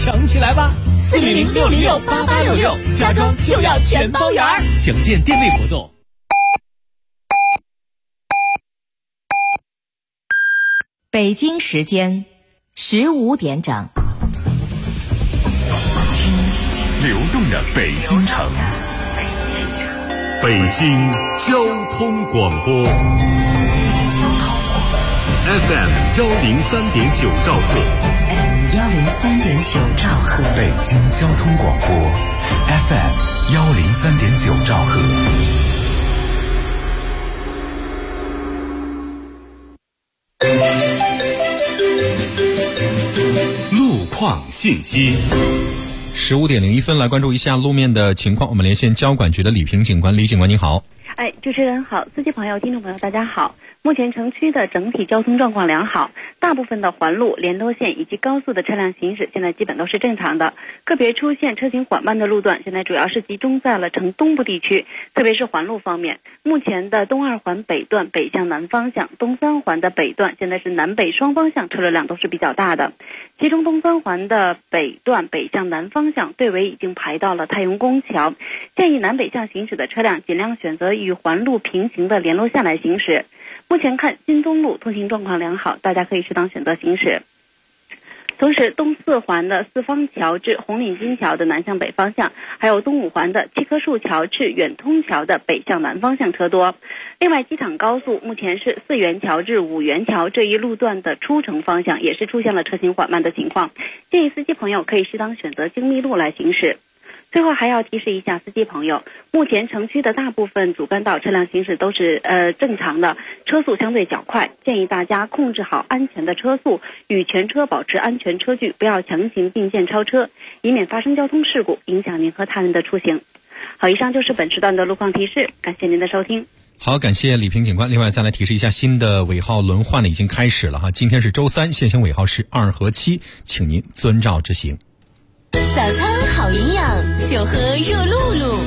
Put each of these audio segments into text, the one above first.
抢起来吧！400-606-8866，家装就要全包圆儿。详见店内活动。 北京时间15点整， 流动的北京城，北京交通广播 FM 103.9兆赫 103.9兆赫， 北京交通广播 FM 103.9兆赫。路况信息。 15点01分，来关注一下路面的情况。我们连线交管局的李平警官，李警官您好。 主持人好，司机朋友、听众朋友大家好。目前城区的整体交通状况良好，大部分的环路、联络线以及高速的车辆行驶现在基本都是正常的。个别出现车行缓慢的路段，现在主要是集中在了城东部地区，特别是环路方面。目前的东二环北段北向南方向、东三环的北段现在是南北双方向车流量都是比较大的。其中东三环的北段北向南方向队尾已经排到了太阳宫桥，建议南北向行驶的车辆尽量选择与环路平行的联络线来行驶。目前看新东路通行状况良好，大家可以适当选择行驶。同时东四环的四方桥至红领巾桥的南向北方向，还有东五环的七棵树桥至远通桥的北向南方向车多。另外机场高速目前是四元桥至五元桥这一路段的出城方向也是出现了车行缓慢的情况，建议司机朋友可以适当选择精密路来行驶。最后还要提示一下司机朋友，目前城区的大部分主干道车辆行驶都是正常的，车速相对较快，建议大家控制好安全的车速，与全车保持安全车距，不要强行并线超车，以免发生交通事故，影响您和他人的出行。好，以上就是本时段的路况提示，感谢您的收听。 好，感谢李平警官。另外再来提示一下，新的尾号轮换呢已经开始了哈，今天是周三，现行尾号是2和7，请您遵照执行。 早餐好营养，就喝热露露。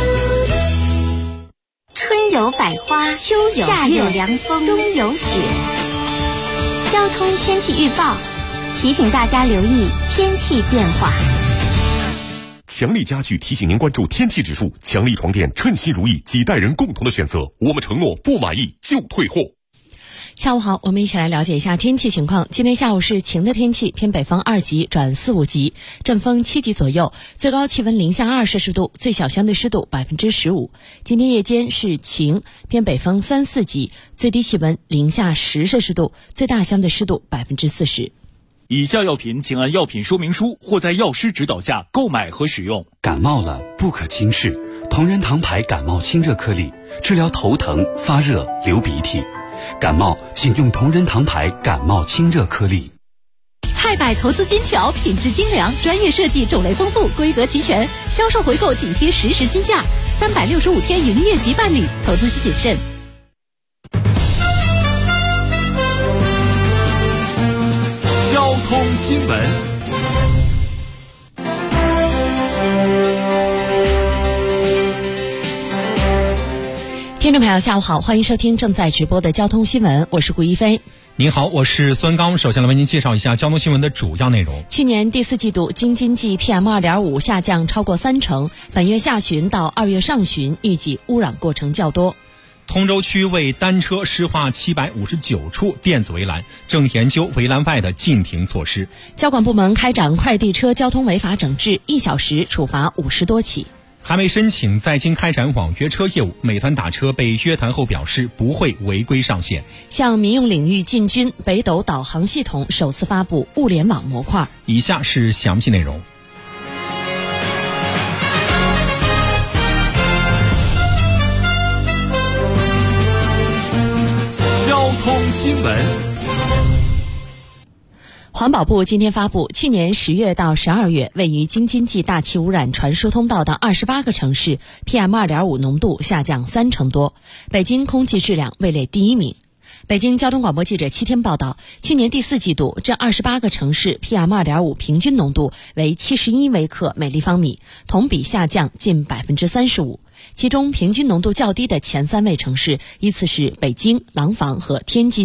春有百花，秋有夏有凉风，冬有雪。交通天气预报提醒大家留意天气变化。 强力家具提醒您关注天气指数，强力床垫称心如意，几代人共同的选择，我们承诺不满意就退货。 下午好，我们一起来了解一下天气情况。今天下午是晴的天气，偏北风2级转4、5级，阵风7级左右，最高气温0下2摄氏度，最小相对湿度15%。今天夜间是晴，偏北风3、4级，最低气温0下10摄氏度，最大相对湿度40%。 以下药品请按药品说明书或在药师指导下购买和使用。 感冒了不可轻视，同仁堂牌感冒清热颗粒，治疗头疼、发热、流鼻涕。感冒请用同仁堂牌感冒清热颗粒。 菜百投资金条，品质精良，专业设计，种类丰富，规格齐全，销售回购紧贴实时均价，365天营业即办理，投资需谨慎。 交通新闻。 听众朋友下午好，欢迎收听正在直播的交通新闻，我是顾一飞。 您好，我是孙刚。首先来为您介绍一下交通新闻的主要内容。 去年第4季度京津冀 PM2.5 下降超过30%，本月下旬到2月上旬预计污染过程较多。 通州区为单车施划759处电子围栏，正研究围栏外的禁停措施。 交管部门开展快递车交通违法整治，1小时处罚50多起。 还没申请在京开展网约车业务，美团打车被约谈后表示不会违规上线。 向民用领域进军，北斗导航系统首次发布物联网模块。 以下是详细内容。 交通新闻。 环保部今天发布，去年10月到12月，位于京津冀大气污染传输通道的28个城市 PM2.5 浓度下降30%多，北京空气质量位列第1名。北京交通广播记者7天报道，去年第4季度这28个城市 PM2.5 平均浓度为71微克每立方米，同比下降近35%。其中平均浓度较低的前3位城市依次是北京、廊坊和天津。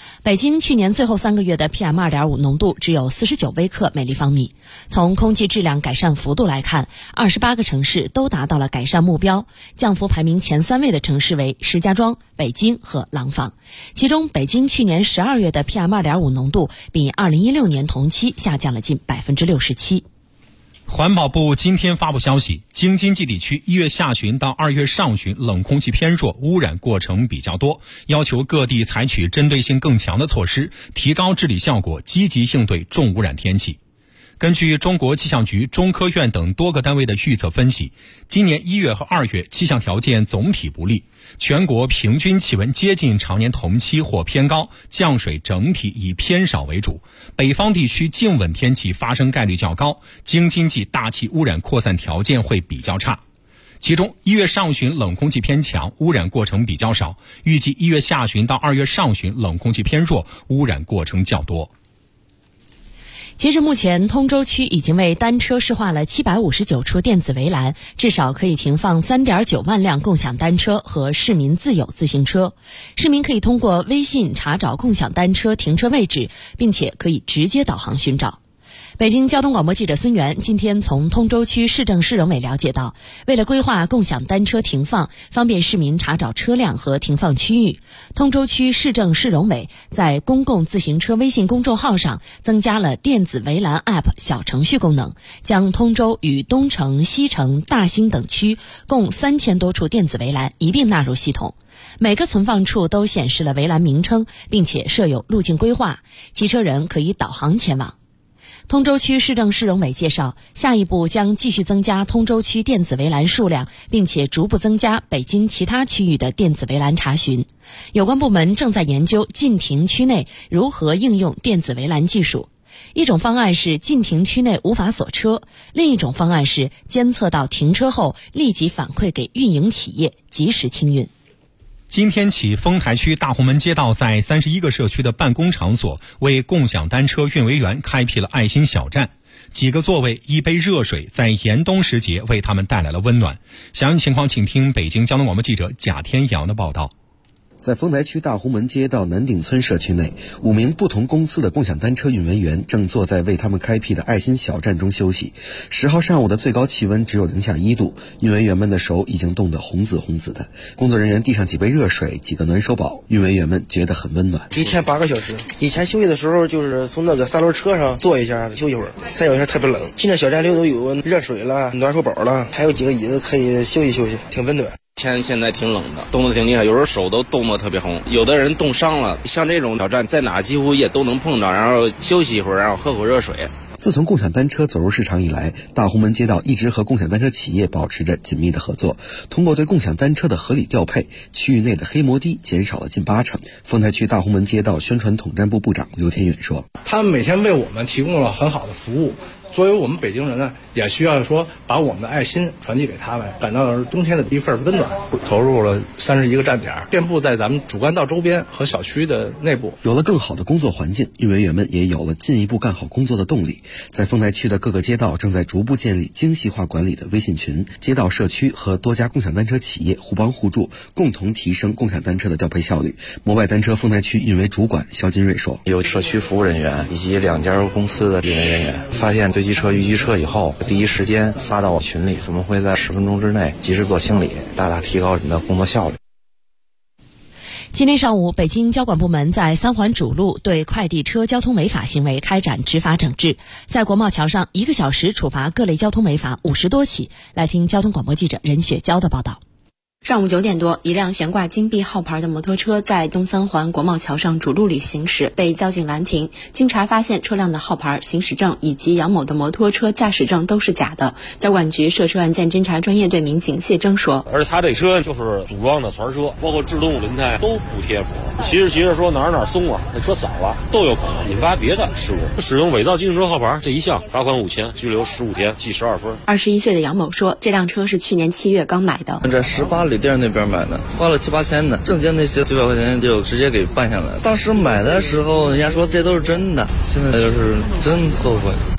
北京去年最后3个月的 PM2.5 浓度只有49微克每立方米。从空气质量改善幅度来看，28个城市都达到了改善目标，降幅排名前3位的城市为石家庄、北京和廊坊。其中，北京去年12月的 PM2.5 浓度比2016年同期下降了近67%。 环保部今天发布消息，京津冀地区1月下旬到2月上旬冷空气偏弱，污染过程比较多，要求各地采取针对性更强的措施，提高治理效果，积极应对重污染天气。根据中国气象局、中科院等多个单位的预测分析，今年1月和2月气象条件总体不利，全国平均气温接近常年同期或偏高，降水整体以偏少为主，北方地区静稳天气发生概率较高，京津冀大气污染扩散条件会比较差。其中1月上旬冷空气偏强，污染过程比较少，预计1月下旬到2月上旬冷空气偏弱，污染过程较多。 截至目前，通州区已经为单车施划了759处电子围栏，至少可以停放3.9万辆共享单车和市民自有自行车。市民可以通过微信查找共享单车停车位置，并且可以直接导航寻找。北京交通广播记者孙源今天从通州区市政市容委了解到，为了规划共享单车停放，方便市民查找车辆和停放区域，通州区市政市容委在公共自行车微信公众号上增加了电子围栏 App 小程序功能，将通州与东城、西城、大兴等区共3000多处电子围栏一并纳入系统。每个存放处都显示了围栏名称，并且设有路径规划，骑车人可以导航前往。通州区市政市容委介绍，下一步将继续增加通州区电子围栏数量，并且逐步增加北京其他区域的电子围栏查询。有关部门正在研究禁停区内如何应用电子围栏技术。一种方案是禁停区内无法锁车，另一种方案是监测到停车后立即反馈给运营企业，及时清运。 今天起，丰台区大红门街道在31个社区的办公场所为共享单车运维员开辟了爱心小站，几个座位一杯热水，在严冬时节为他们带来了温暖。详细情况请听北京交通广播记者贾天阳的报道。 在丰台区大红门街道南顶村社区内，5名不同公司的共享单车运维员正坐在为他们开辟的爱心小站中休息。10号上午的最高气温只有-1度，运维员们的手已经冻得红紫红紫的。工作人员递上几杯热水、几个暖手宝，运维员们觉得很温暖。 一天8个小时，以前休息的时候就是从那个3轮车上坐一下休息会儿，3角天特别冷。进这小站里都有热水了、暖手宝了，还有几个椅子可以休息休息，挺温暖。 天现在挺冷的，冻得挺厉害，有时候手都冻得特别红，有的人冻伤了。像这种小站在哪几乎也都能碰到，然后休息一会儿，然后喝口热水。 自从共享单车走入市场以来，大红门街道一直和共享单车企业保持着紧密的合作。通过对共享单车的合理调配，区域内的黑摩的减少了近80%。丰台区大红门街道宣传统战部部长刘天远说：“ 他们每天为我们提供了很好的服务。作为我们北京人呢，也需要说把我们的爱心传递给他们，感到冬天的一份温暖。投入了31个站点，遍布在咱们主干道周边和小区的内部。 有了更好的工作环境，运维员们也有了进一步干好工作的动力。在丰台区的各个街道正在逐步建立精细化管理的微信群，街道社区和多家共享单车企业互帮互助，共同提升共享单车的调配效率。摩拜单车丰台区运维主管肖金瑞说：“ 有社区服务人员以及2家公司的运维人员，发现对机车、逾机车以后，第一时间发到群里，我们会在10分钟之内及时做清理，大大提高人的工作效率。” 今天上午，北京交管部门在3环主路对快递车交通违法行为开展执法整治，在国贸桥上1个小时处罚各类交通违法50多起。来听交通广播记者任雪娇的报道。 上午9点多，一辆悬挂金币号牌的摩托车在东3环国贸桥上主路里行驶，被交警拦停。经查发现，车辆的号牌、行驶证以及杨某的摩托车驾驶证都是假的。交管局涉车案件侦查专业队民警谢征说：“ 而他这车就是组装的团车，包括制动轮胎都不贴谱，骑着说哪儿松了，那车扫了，都有可能引发别的事故。使用伪造机动车号牌这一项，罚款5000，拘留15天，记12分。 ”21岁的杨某说，这辆车是去年7月刚买的， 在18里店那边买的，花了7、8千的，证件那些900块钱就直接给办下来了。当时买的时候，人家说这都是真的，现在就是真后悔。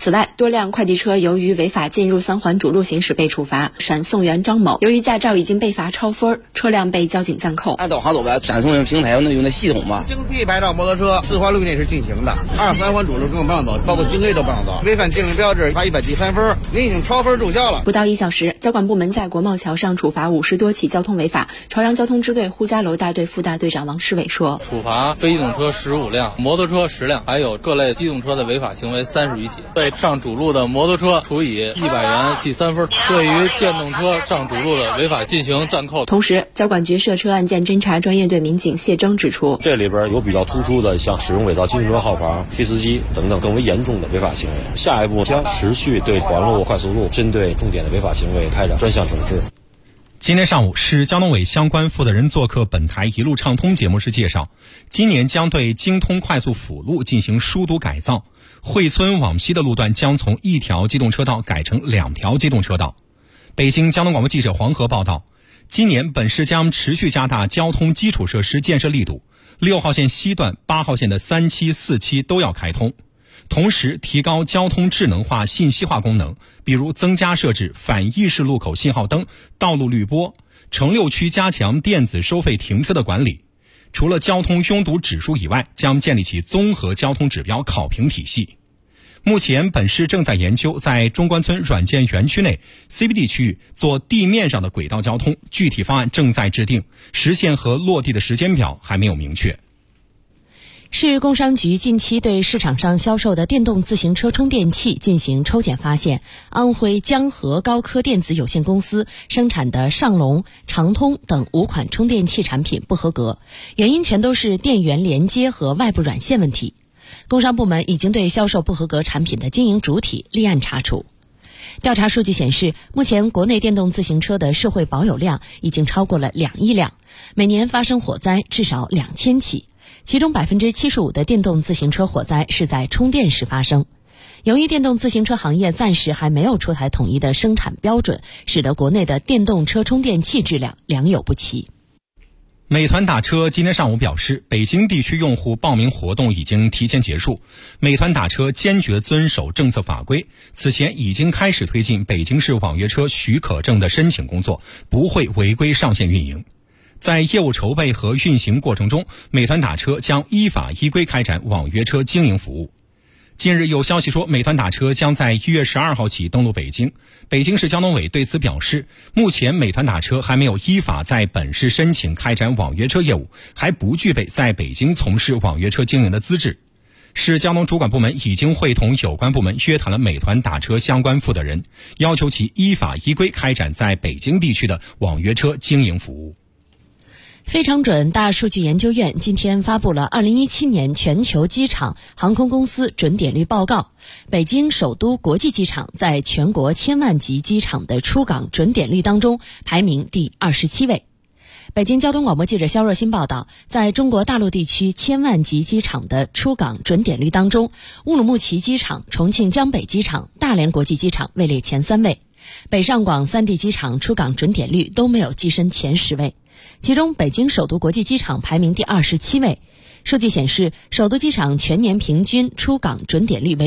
此外，多辆快递车由于违法进入3环主路行驶被处罚。闪送员张某由于驾照已经被罚超分，车辆被交警暂扣。 按导航走呗，闪送平台有那系统嘛。京 T 牌照摩托车4环路内是禁行的，2、3环主路更不让走，包括京 A 都不让走。违反电力标志罚100记3分，您已经超分注销了。 不到1小时，交管部门在国贸桥上处罚50多起交通违法。朝阳交通支队呼家楼大队副大队长王世伟说： 处罚非机动车15辆，摩托车10辆，还有各类机动车的违法行为30余起。对上主路的摩托车处以100元记3分，对于电动车上主路的违法进行暂扣。 同时，交管局涉车案件侦查专业队民警谢征指出， 这里边有比较突出的，像使用伪造机动车号牌、提司机等等更为严重的违法行为。下一步将持续对环路、快速路针对重点的违法行为开展专项整治。 今天上午，市交通委相关负责人做客本台一路畅通节目时介绍，今年将对京通快速辅路进行疏堵改造，惠村往西的路段将从1条机动车道改成2条机动车道。北京交通广播记者黄河报道，今年本市将持续加大交通基础设施建设力度，6号线西段、8号线的3期、4期都要开通，同时提高交通智能化、信息化功能，比如增加设置反意式路口信号灯、道路滤波，城6区加强电子收费停车的管理。除了交通拥堵指数以外，将建立起综合交通指标考评体系。目前本市正在研究在中关村软件园区内 CBD 区域做地面上的轨道交通，具体方案正在制定，实现和落地的时间表还没有明确。 市工商局近期对市场上销售的电动自行车充电器进行抽检，发现安徽江河高科电子有限公司生产的上龙、长通等5款充电器产品不合格，原因全都是电源连接和外部软线问题。工商部门已经对销售不合格产品的经营主体立案查处。调查数据显示，目前国内电动自行车的社会保有量已经超过了2亿辆，每年发生火灾至少2000起，其中75%的电动自行车火灾是在充电时发生。由于电动自行车行业暂时还没有出台统一的生产标准，使得国内的电动车充电器质量良莠不齐。 美团打车今天上午表示，北京地区用户报名活动已经提前结束，美团打车坚决遵守政策法规，此前已经开始推进北京市网约车许可证的申请工作，不会违规上线运营。在业务筹备和运行过程中，美团打车将依法依规开展网约车经营服务。近日有消息说，美团打车将在1月12号起登陆北京。北京市交通委对此表示，目前美团打车还没有依法在本市申请开展网约车业务，还不具备在北京从事网约车经营的资质。市交通主管部门已经会同有关部门约谈了美团打车相关负责人，要求其依法依规开展在北京地区的网约车经营服务。 非常准大数据研究院今天发布了2017年全球机场航空公司准点率报告，北京首都国际机场在全国1000万级机场的出港准点率当中排名第27位。北京交通广播记者肖若欣报道，在中国大陆地区1000万级机场的出港准点率当中，乌鲁木齐机场、重庆江北机场、大连国际机场位列前3位，北上广3地机场出港准点率都没有跻身前10位。其中北京首都国际机场排名第27位。数据显示，首都机场全年平均出港准点率为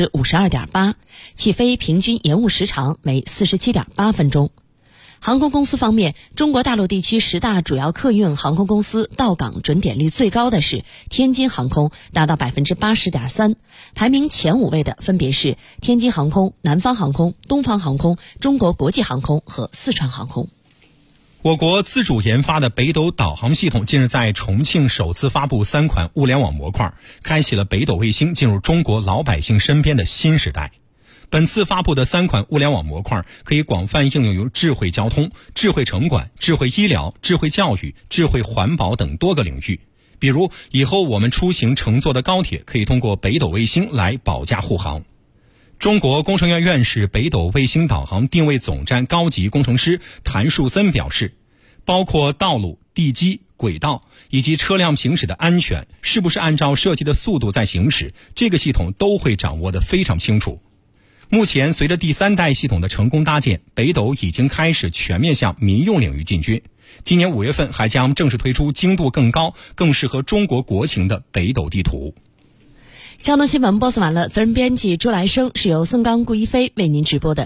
52.8%， 起飞平均延误时长为 47.8 分钟。航空公司方面，中国大陆地区10大主要客运航空公司到港准点率最高的是天津航空，达到 80.3%， 排名前5位的分别是天津航空、南方航空、东方航空、中国国际航空和四川航空。 我国自主研发的北斗导航系统近日在重庆首次发布3款物联网模块，开启了北斗卫星进入中国老百姓身边的新时代。本次发布的3款物联网模块可以广泛应用于智慧交通、智慧城管、智慧医疗、智慧教育、智慧环保等多个领域。比如，以后我们出行乘坐的高铁可以通过北斗卫星来保驾护航。中国工程院院士、北斗卫星导航定位总站高级工程师谭树森表示，包括道路、地基、轨道以及车辆行驶的安全是不是按照设计的速度在行驶，这个系统都会掌握得非常清楚。目前随着第3代系统的成功搭建，北斗已经开始全面向民用领域进军，今年5月份还将正式推出精度更高、更适合中国国情的北斗地图。 交通新闻播送完了，责任编辑朱来生，是由宋刚、顾一飞为您直播的。